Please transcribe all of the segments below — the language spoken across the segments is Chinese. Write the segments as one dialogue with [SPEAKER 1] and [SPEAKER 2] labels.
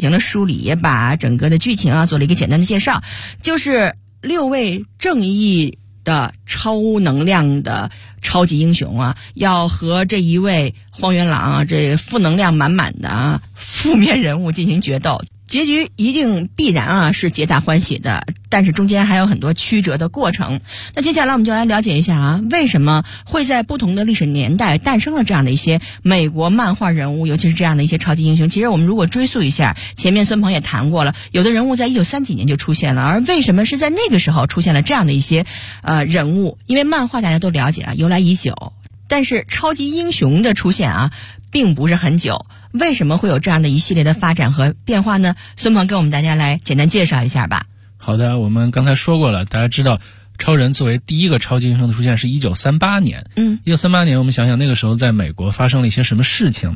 [SPEAKER 1] 行了梳理，也把整个的剧情啊做了一个简单的介绍，就是6位正义的超能量的超级英雄啊，要和这一位荒原狼啊，这负能量满满的啊负面人物进行决斗。结局一定必然啊是皆大欢喜的，但是中间还有很多曲折的过程。那接下来我们就来了解一下啊，为什么会在不同的历史年代诞生了这样的一些美国漫画人物，尤其是这样的一些超级英雄。其实我们如果追溯一下，前面孙鹏也谈过了，有的人物在1930几年就出现了，而为什么是在那个时候出现了这样的一些人物？因为漫画大家都了解啊，由来已久，但是超级英雄的出现啊并不是很久。为什么会有这样的一系列的发展和变化呢？孙鹏跟我们大家来简单介绍一下吧。
[SPEAKER 2] 好的，我们刚才说过了，大家知道超人作为第一个超级英雄的出现是1938年。1938年我们想想那个时候在美国发生了一些什么事情呢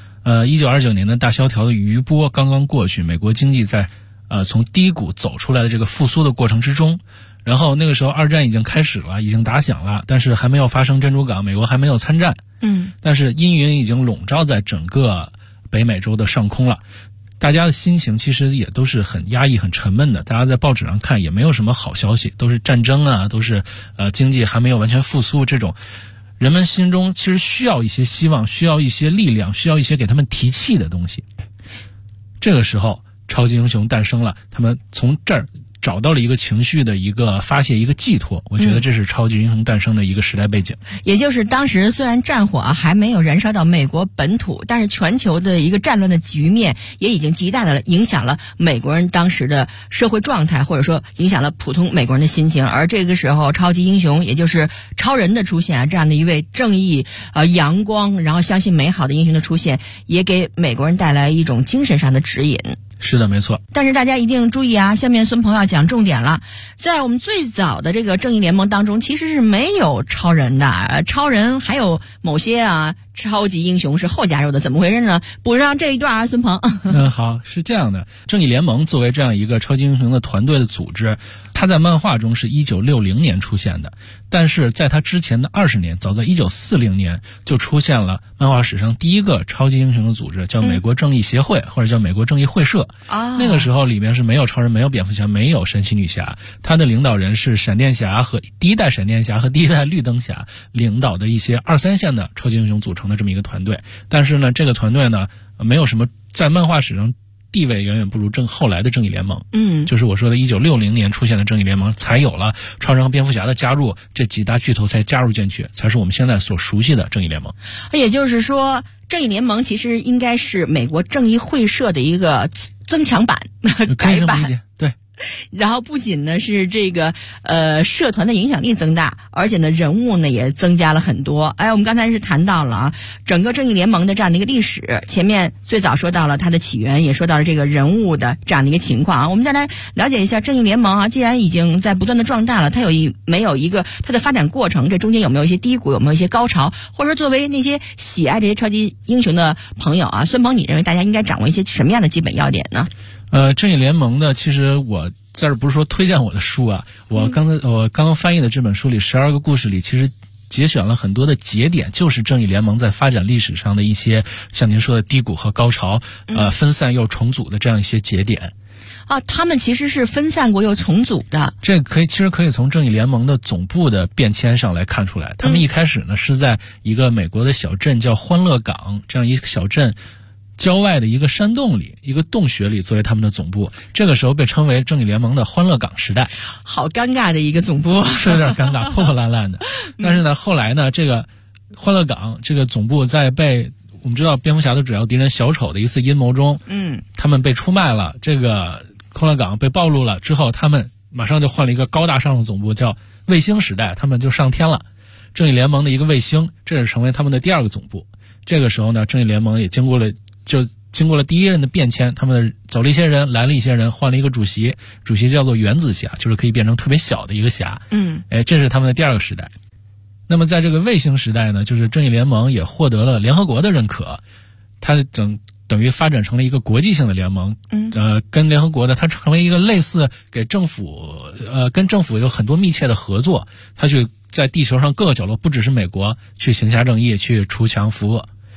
[SPEAKER 2] ？1929年的大萧条的余波刚刚过去，美国经济在从低谷走出来的这个复苏的过程之中。然后那个时候二战已经开始了，已经打响了，但是还没有发生珍珠港，美国还没有参战。但是阴云已经笼罩在整个北美洲的上空了，大家的心情其实也都是很压抑很沉闷的，大家在报纸上看也没有什么好消息，都是战争啊，都是经济还没有完全复苏，这种人们心中其实需要一些希望，需要一些力量，需要一些给他们提气的东西。这个时候超级英雄诞生了，他们从这儿找到了一个情绪的一个发泄，一个寄托，我觉得这是超级英雄诞生的一个时代背景。
[SPEAKER 1] 也就是当时虽然战火还没有燃烧到美国本土，但是全球的一个战乱的局面也已经极大的影响了美国人当时的社会状态，或者说影响了普通美国人的心情。而这个时候超级英雄也就是超人的出现啊，这样的一位正义阳光然后相信美好的英雄的出现，也给美国人带来一种精神上的指引。
[SPEAKER 2] 是的，没错。
[SPEAKER 1] 但是大家一定注意啊，下面孙鹏要讲重点了。在我们最早的这个正义联盟当中，其实是没有超人的，超人还有某些超级英雄是后加入的，怎么回事呢？补上这一段啊，孙鹏。
[SPEAKER 2] 好，是这样的，正义联盟作为这样一个超级英雄的团队的组织，它在漫画中是1960年出现的，但是在它之前的20年，早在1940年就出现了漫画史上第一个超级英雄的组织，叫美国正义协会，或者叫美国正义会社。那个时候里面是没有超人，没有蝙蝠侠，没有神奇女侠，它的领导人是闪电侠和第一代闪电侠和第一代绿灯侠领导的一些2、3线的超级英雄组成的这么一个团队。但是呢，这个团队呢没有什么在漫画史上地位远远不如后来的正义联盟。就是我说的1960年出现的正义联盟，才有了超人和蝙蝠侠的加入，这几大巨头才加入进去，才是我们现在所熟悉的正义联盟。
[SPEAKER 1] 也就是说正义联盟其实应该是美国正义会社的一个增强版改版。对。然后不仅呢是这个社团的影响力增大，而且呢人物呢也增加了很多。我们刚才是谈到了整个正义联盟的这样的一个历史，前面最早说到了它的起源，也说到了这个人物的这样的一个情况我们再来了解一下正义联盟既然已经在不断的壮大了，它没有一个它的发展过程，这中间有没有一些低谷，有没有一些高潮，或者说作为那些喜爱这些超级英雄的朋友孙鹏，你认为大家应该掌握一些什么样的基本要点呢？
[SPEAKER 2] 正义联盟呢，其实我在这不是说推荐我的书啊，我刚刚翻译的这本书里12个故事里，其实节选了很多的节点，就是正义联盟在发展历史上的一些像您说的低谷和高潮，分散又重组的这样一些节点。
[SPEAKER 1] 他们其实是分散过又重组的。
[SPEAKER 2] 这其实可以从正义联盟的总部的变迁上来看出来。他们一开始呢是在一个美国的小镇叫欢乐港这样一个小镇郊外的一个山洞里，一个洞穴里作为他们的总部，这个时候被称为正义联盟的欢乐港时代。
[SPEAKER 1] 好尴尬的一个总部。
[SPEAKER 2] 是有点尴尬，破破烂烂的。但是呢后来呢这个欢乐港这个总部在被我们知道蝙蝠侠的主要敌人小丑的一次阴谋中，他们被出卖了，这个欢乐港被暴露了之后，他们马上就换了一个高大上的总部，叫卫星时代，他们就上天了。正义联盟的一个卫星，这是成为他们的第2个总部。这个时候呢，正义联盟也经过了第一任的变迁，他们走了一些人，来了一些人，换了一个主席，主席叫做原子侠，就是可以变成特别小的一个侠。这是他们的第2个时代。那么在这个卫星时代呢，就是正义联盟也获得了联合国的认可，它等于发展成了一个国际性的联盟。跟联合国的它成为一个类似给政府跟政府有很多密切的合作，它去在地球上各个角落，不只是美国去行侠正义，去除强扶恶。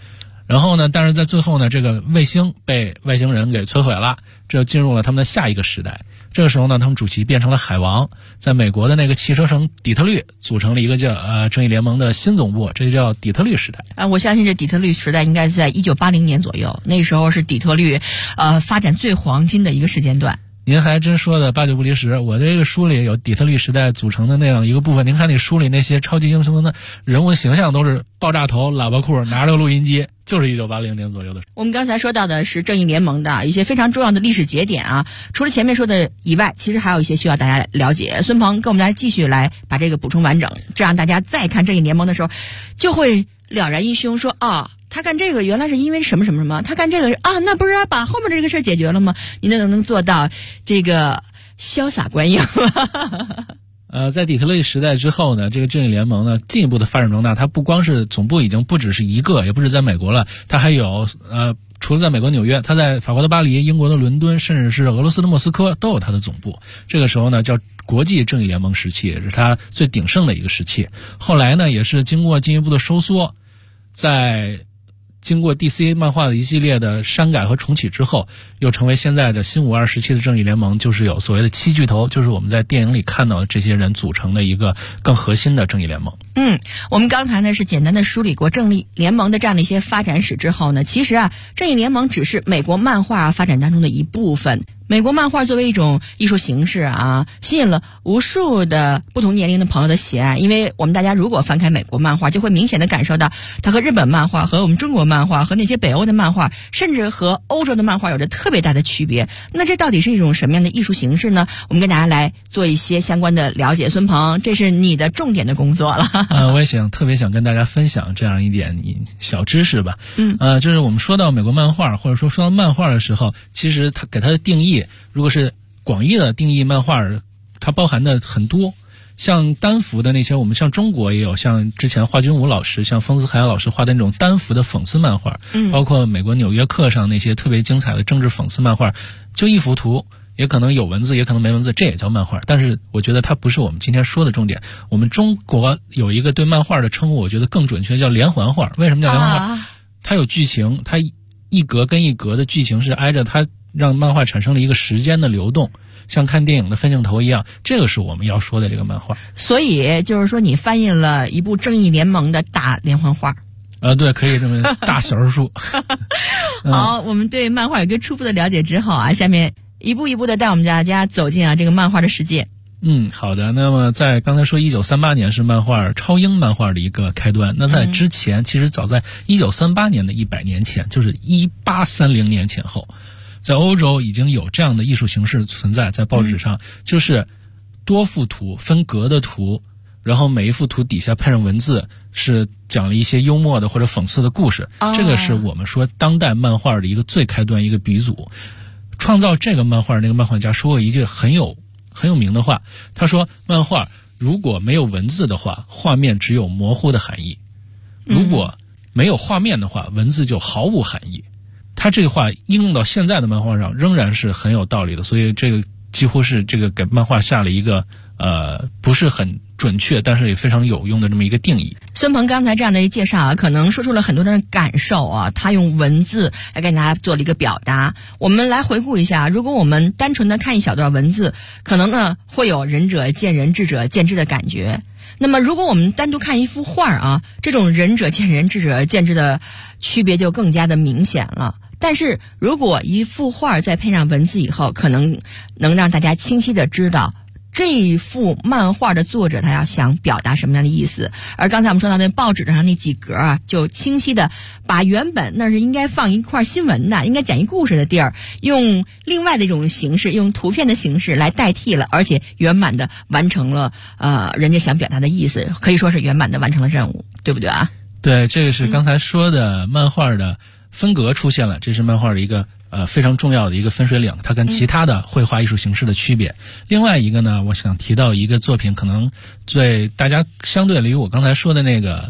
[SPEAKER 2] 然后呢，但是在最后呢，这个卫星被外星人给摧毁了，这就进入了他们的下一个时代。这个时候呢，他们主席变成了海王，在美国的那个汽车城底特律组成了一个叫正义联盟的新总部，这就叫底特律时代。
[SPEAKER 1] 我相信这底特律时代应该是在1980年左右，那时候是底特律发展最黄金的一个时间段。
[SPEAKER 2] 您还真说的八九不离十，我这个书里有底特律时代组成的那样一个部分。您看那书里那些超级英雄的人物形象都是爆炸头、喇叭裤，拿着录音机，就是1980年左右的。
[SPEAKER 1] 我们刚才说到的是正义联盟的一些非常重要的历史节点啊，除了前面说的以外，其实还有一些需要大家了解。孙鹏跟我们来继续来把这个补充完整，这样大家再看正义联盟的时候，就会了然于胸，说他干这个原来是因为什么什么什么，他干这个那不是把后面这个事儿解决了吗？你能做到这个潇洒观影
[SPEAKER 2] 在底特律时代之后呢，这个正义联盟呢进一步的发展壮大，它不光是总部已经不只是一个，也不止在美国了，它还有除了在美国纽约，它在法国的巴黎、英国的伦敦，甚至是俄罗斯的莫斯科都有它的总部。这个时候呢叫国际正义联盟时期，也是它最鼎盛的一个时期。后来呢也是经过进一步的收缩，在经过 DC 漫画的一系列的删改和重启之后，又成为现在的新52时期的正义联盟，就是有所谓的7巨头，就是我们在电影里看到的这些人组成的一个更核心的正义联盟。
[SPEAKER 1] 我们刚才呢是简单的梳理过正义联盟的这样的一些发展史之后呢，其实正义联盟只是美国漫画发展当中的一部分。美国漫画作为一种艺术形式吸引了无数的不同年龄的朋友的喜爱。因为我们大家如果翻开美国漫画，就会明显的感受到它和日本漫画、和我们中国漫画、和那些北欧的漫画，甚至和欧洲的漫画有着特别大的区别。那这到底是一种什么样的艺术形式呢？我们跟大家来做一些相关的了解。孙鹏，这是你的重点的工作了。
[SPEAKER 2] 我也特别想跟大家分享这样一点小知识吧。就是我们说到美国漫画，或者说到漫画的时候，其实它给它的定义，如果是广义的定义漫画，它包含的很多。像单幅的那些，我们像中国也有，像之前华君武老师、像丰子恺老师画的那种单幅的讽刺漫画，包括美国纽约客上那些特别精彩的政治讽刺漫画，就一幅图，也可能有文字，也可能没文字，这也叫漫画。但是我觉得它不是我们今天说的重点。我们中国有一个对漫画的称呼，我觉得更准确，叫连环画。为什么叫连环画？它有剧情，它一格跟一格的剧情是挨着，它让漫画产生了一个时间的流动，像看电影的分镜头一样。这个是我们要说的这个漫画。
[SPEAKER 1] 所以就是说你翻译了一部正义联盟的大连环画。
[SPEAKER 2] 对，可以这么大小人数。
[SPEAKER 1] 好，我们对漫画有一个初步的了解之后下面一步一步的带我们大家走进这个漫画的世界。
[SPEAKER 2] 好的。那么在刚才说1938年是超英漫画的一个开端，那在之前，其实早在1938年的100年前，就是1830年前后，在欧洲已经有这样的艺术形式存在，在报纸上，就是多幅图分格的图，然后每一幅图底下配上文字，是讲了一些幽默的或者讽刺的故事。这个是我们说当代漫画的一个最开端，一个鼻祖。创造这个漫画那个漫画家说过一句很有名的话，他说漫画如果没有文字的话，画面只有模糊的含义；如果没有画面的话，文字就毫无含义。他这个话应用到现在的漫画上仍然是很有道理的，所以这个几乎是这个给漫画下了一个不是很准确但是也非常有用的这么一个定义。
[SPEAKER 1] 孙鹏刚才这样的一介绍可能说出了很多人的感受他用文字来给大家做了一个表达。我们来回顾一下，如果我们单纯的看一小段文字，可能呢会有仁者见仁，智者见智的感觉。那么如果我们单独看一幅画这种仁者见仁，智者见智的区别就更加的明显了。但是如果一幅画再配上文字以后，可能能让大家清晰的知道这一幅漫画的作者他要想表达什么样的意思。而刚才我们说到那报纸上那几格就清晰的把原本那是应该放一块新闻的，应该讲一故事的地儿，用另外的一种形式，用图片的形式来代替了，而且圆满的完成了人家想表达的意思，可以说是圆满的完成了任务，对不对啊？
[SPEAKER 2] 对，这个是刚才说的漫画的分格出现了，这是漫画的一个非常重要的一个分水岭，它跟其他的绘画艺术形式的区别。另外一个呢，我想提到一个作品，可能最大家相对于我刚才说的那个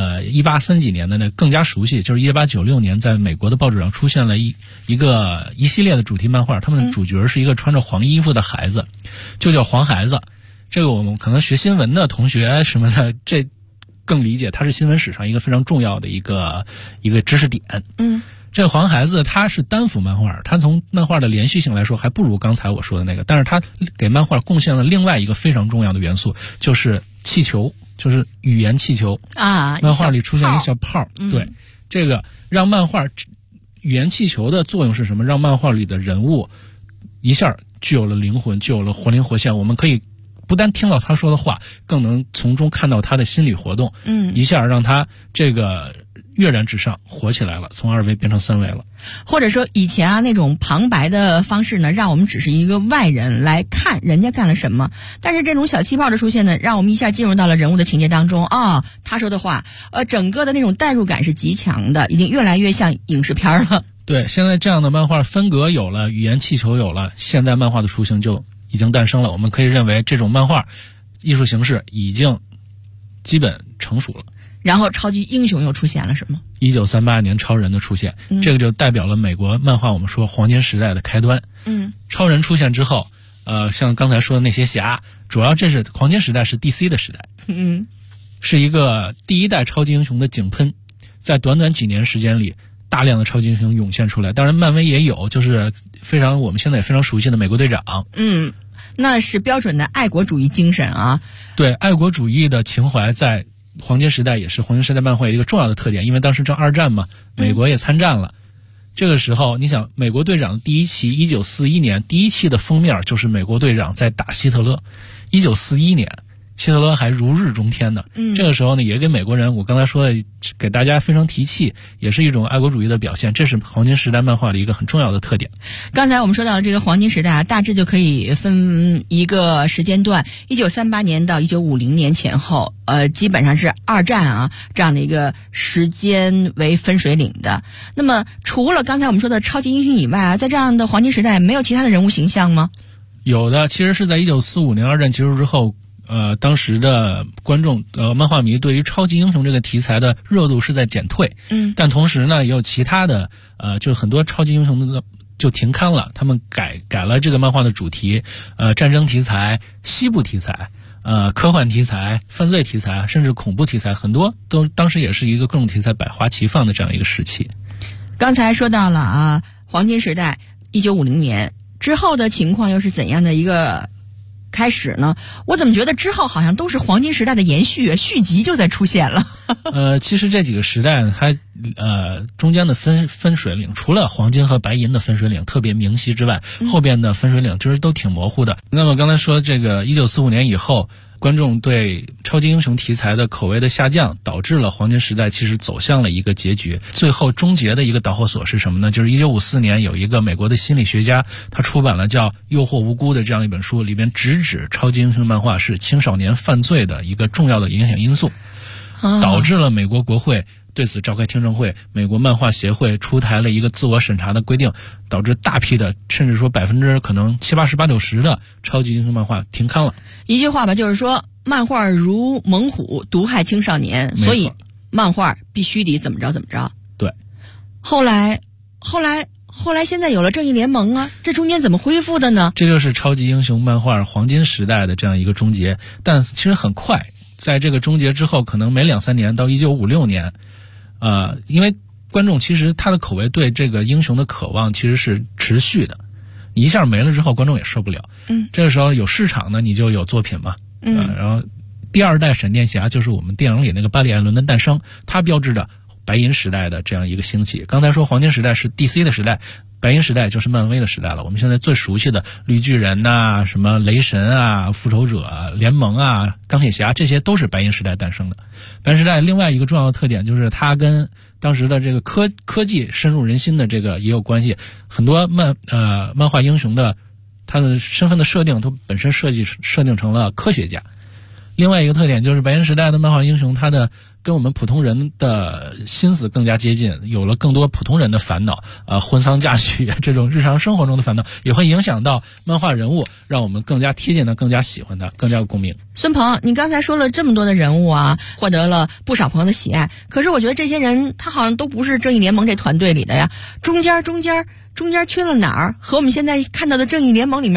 [SPEAKER 2] 1830几年的那更加熟悉，就是1896年在美国的报纸上出现了一系列的主题漫画，他们的主角是一个穿着黄衣服的孩子，就叫黄孩子。这个我们可能学新闻的同学什么的，这更理解，它是新闻史上一个非常重要的一个知识点。这个黄孩子他是单幅漫画，他从漫画的连续性来说还不如刚才我说的那个，但是他给漫画贡献了另外一个非常重要的元素，就是气球，就是语言气球
[SPEAKER 1] 啊。
[SPEAKER 2] 漫画里出现一个小泡，对，这个让漫画语言气球的作用是什么？让漫画里的人物一下具有了灵魂，具有了活灵活现，我们可以不单听到他说的话，更能从中看到他的心理活动，一下让他这个跃然纸上，火起来了，从2维变成3维了。
[SPEAKER 1] 或者说以前啊那种旁白的方式呢，让我们只是一个外人来看人家干了什么，但是这种小气泡的出现呢，让我们一下进入到了人物的情节当中啊，他说的话，整个的那种代入感是极强的，已经越来越像影视片了。
[SPEAKER 2] 对，现在这样的漫画分格有了，语言气球有了，现代漫画的雏形就已经诞生了。我们可以认为这种漫画艺术形式已经基本成熟了。
[SPEAKER 1] 然后超级英雄又出现了，是吗
[SPEAKER 2] ？1938年超人的出现，这个就代表了美国漫画我们说黄金时代的开端。超人出现之后，像刚才说的那些侠，主要这是黄金时代是 DC 的时代，是一个第一代超级英雄的井喷，在短短几年时间里，大量的超级英雄涌现出来。当然，漫威也有，就是我们现在也非常熟悉的美国队长。
[SPEAKER 1] 那是标准的爱国主义精神啊。
[SPEAKER 2] 对，爱国主义的情怀在黄金时代也是黄金时代漫画一个重要的特点，因为当时正2战嘛，美国也参战了。这个时候，你想，美国队长第一期1941年第一期的封面就是美国队长在打希特勒。1941年，希特勒还如日中天呢。这个时候呢，也给美国人，我刚才说的，给大家非常提气，也是一种爱国主义的表现。这是黄金时代漫画的一个很重要的特点。
[SPEAKER 1] 刚才我们说到了这个黄金时代啊，大致就可以分一个时间段，1938年到1950年前后，基本上是2战啊这样的一个时间为分水岭的。那么除了刚才我们说的超级英雄以外啊，在这样的黄金时代没有其他的人物形象吗？
[SPEAKER 2] 有的，其实是在1945年2战结束之后，当时的观众漫画迷对于超级英雄这个题材的热度是在减退，但同时呢也有其他的就是很多超级英雄的就停刊了，他们改了这个漫画的主题，战争题材、西部题材、科幻题材、犯罪题材，甚至恐怖题材，很多都当时也是一个各种题材百花齐放的这样一个时期。
[SPEAKER 1] 刚才说到了啊，黄金时代1950年之后的情况又是怎样的一个开始呢？我怎么觉得之后好像都是黄金时代的延续，续集就在出现了。
[SPEAKER 2] 其实这几个时代它中间的分水岭，除了黄金和白银的分水岭特别明晰之外，后边的分水岭其实都挺模糊的。那么刚才说这个1945年以后，观众对超级英雄题材的口味的下降，导致了黄金时代其实走向了一个结局。最后终结的一个导火索是什么呢？就是1954年有一个美国的心理学家，他出版了叫《诱惑无辜》的这样一本书，里边直指超级英雄漫画是青少年犯罪的一个重要的影响因素，导致了美国国会对此召开听证会，美国漫画协会出台了一个自我审查的规定，导致大批的甚至说可能70%、80%、90%的超级英雄漫画停刊了。
[SPEAKER 1] 一句话吧，就是说漫画如猛虎，毒害青少年，所以漫画必须得怎么着。
[SPEAKER 2] 对。
[SPEAKER 1] 后来现在有了正义联盟啊，这中间怎么恢复的呢？
[SPEAKER 2] 这就是超级英雄漫画黄金时代的这样一个终结，但其实很快，在这个终结之后，可能没2-3年到1956年，因为观众其实他的口味对这个英雄的渴望其实是持续的，你一下没了之后，观众也受不了。这个时候有市场呢，你就有作品嘛。然后第2代闪电侠就是我们电影里那个巴里·艾伦的诞生，它标志着白银时代的这样一个兴起。刚才说黄金时代是 DC 的时代，白银时代就是漫威的时代了。我们现在最熟悉的绿巨人呐、什么雷神啊、复仇者联盟啊、钢铁侠，这些都是白银时代诞生的。白银时代另外一个重要的特点就是它跟当时的这个科技深入人心的这个也有关系。很多漫画英雄的他的身份的设定都本身设定成了科学家。另外一个特点就是白银时代的漫画英雄，他的跟我们普通人的心思更加接近，有了更多普通人的烦恼，婚丧嫁娶这种日常生活中的烦恼，也会影响到漫画人物，让我们更加贴近他，更加喜欢他，更加有共鸣。
[SPEAKER 1] 孙鹏，你刚才说了这么多的人物啊，获得了不少朋友的喜爱，可是我觉得这些人他好像都不是正义联盟这团队里的呀，中间缺了哪儿？和我们现在看到的正义联盟里面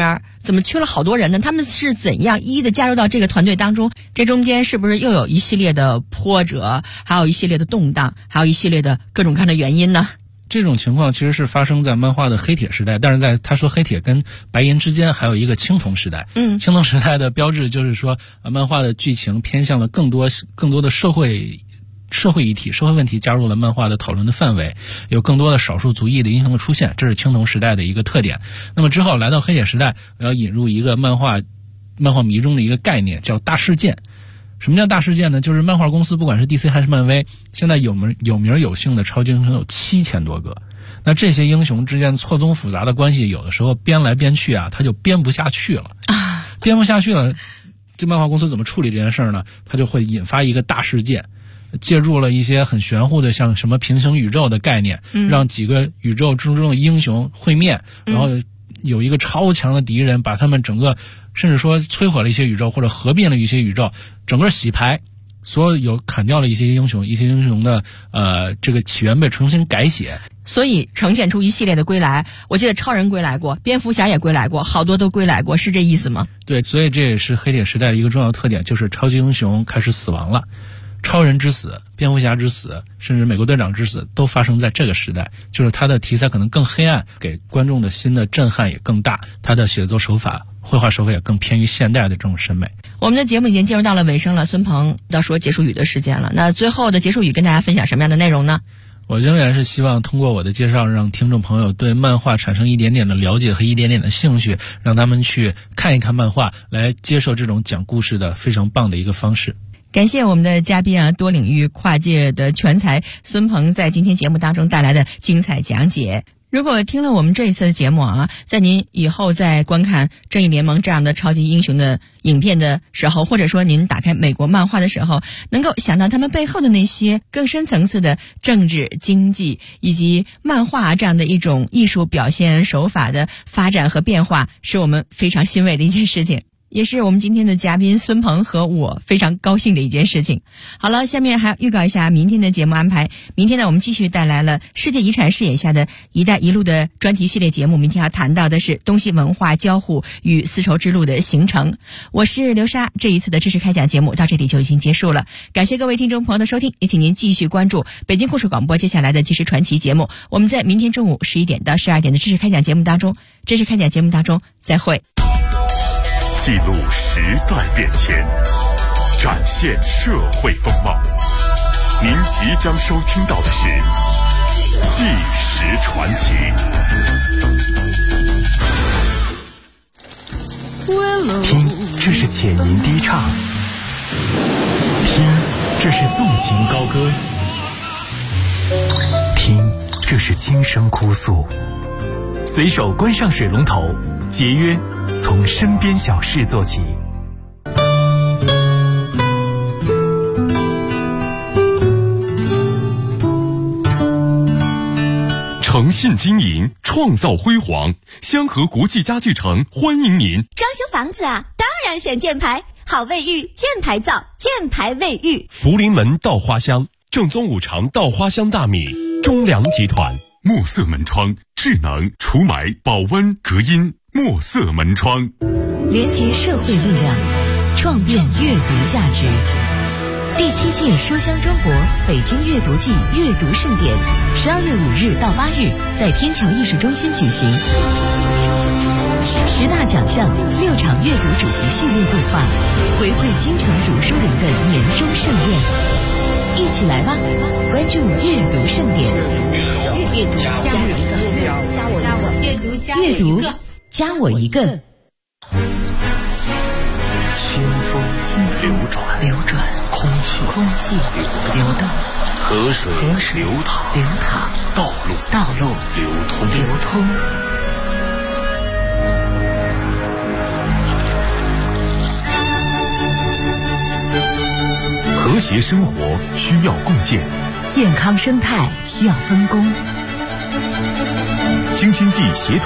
[SPEAKER 1] 怎么缺了好多人呢？他们是怎样一一的加入到这个团队当中？这中间是不是又有一系列的波折，还有一系列的动荡，还有一系列的各种各样的原因呢？
[SPEAKER 2] 这种情况其实是发生在漫画的黑铁时代，但是在他说黑铁跟白银之间还有一个青铜时代。青铜时代的标志就是说，漫画的剧情偏向了更多的社会议题、社会问题加入了漫画的讨论的范围，有更多的少数族裔的英雄的出现，这是青铜时代的一个特点。那么之后来到黑铁时代，我要引入一个漫画迷中的一个概念，叫大事件。什么叫大事件呢？就是漫画公司不管是 DC 还是漫威，现在有名有姓的超级英雄有7000多个。那这些英雄之间错综复杂的关系，有的时候编来编去啊，他就编不下去了。编不下去了，这漫画公司怎么处理这件事呢？他就会引发一个大事件，借助了一些很玄乎的像什么平行宇宙的概念，让几个宇宙之中的英雄会面，然后有一个超强的敌人，把他们整个甚至说摧毁了一些宇宙，或者合并了一些宇宙，整个洗牌，所有砍掉了一些英雄的这个起源被重新改写，
[SPEAKER 1] 所以呈现出一系列的归来。我记得超人归来过，蝙蝠侠也归来过，好多都归来过，是这意思吗？
[SPEAKER 2] 对，所以这也是黑铁时代的一个重要特点，就是超级英雄开始死亡了。超人之死、蝙蝠侠之死，甚至美国队长之死，都发生在这个时代。就是他的题材可能更黑暗，给观众的新的震撼也更大，他的写作手法、绘画手法也更偏于现代的这种审美。我们的节目已经进入到了尾声了，孙鹏要说结束语的时间了。那最后的结束语跟大家分享什么样的内容呢？我仍然是希望通过我的介绍，让听众朋友对漫画产生一点点的了解和一点点的兴趣，让他们去看一看漫画，来接受这种讲故事的非常棒的一个方式。感谢我们的嘉宾啊，多领域跨界的全才孙鹏在今天节目当中带来的精彩讲解。如果听了我们这一次的节目啊，在您以后在观看正义联盟这样的超级英雄的影片的时候，或者说您打开美国漫画的时候，能够想到他们背后的那些更深层次的政治、经济以及漫画这样的一种艺术表现手法的发展和变化，是我们非常欣慰的一件事情，也是我们今天的嘉宾孙鹏和我非常高兴的一件事情。好了，下面还要预告一下明天的节目安排。明天呢，我们继续带来了世界遗产视野下的一带一路的专题系列节目。明天要谈到的是东西文化交互与丝绸之路的形成。我是刘莎，这一次的知识开讲节目到这里就已经结束了。感谢各位听众朋友的收听，也请您继续关注北京故事广播接下来的纪实传奇节目。我们在明天中午11点到12点的知识开讲节目当中再会。
[SPEAKER 3] 记录时代变迁，展现社会风貌。您即将收听到的是《纪实传奇》。
[SPEAKER 4] 听，这是浅吟低唱；听，这是纵情高歌；听，这是轻声哭诉。随手关上水龙头，节约从身边小事做起。
[SPEAKER 3] 诚信经营，创造辉煌。香河国际家具城欢迎您。
[SPEAKER 5] 装修房子啊，当然选箭牌，好卫浴，箭牌造，箭牌卫浴。
[SPEAKER 3] 福临门稻花香，正宗五常稻花香大米，中粮集团。墨色门窗，智能除霾、保温、隔音。墨色门窗，
[SPEAKER 6] 连结社会力量，创变阅读价值。第7届书香中国北京阅读季阅读盛典，12月5日到8日在天桥艺术中心举行。10大奖项，6场阅读主题系列对话，回馈京城读书人的年终盛宴。一起来吧，关注阅读盛典。阅读加我一个，阅读加我一个。
[SPEAKER 4] 清风流转，空气流动，河水流淌，道路流通。
[SPEAKER 3] 和谐生活需要共建，
[SPEAKER 6] 健康生态需要分工。
[SPEAKER 3] 京津冀协同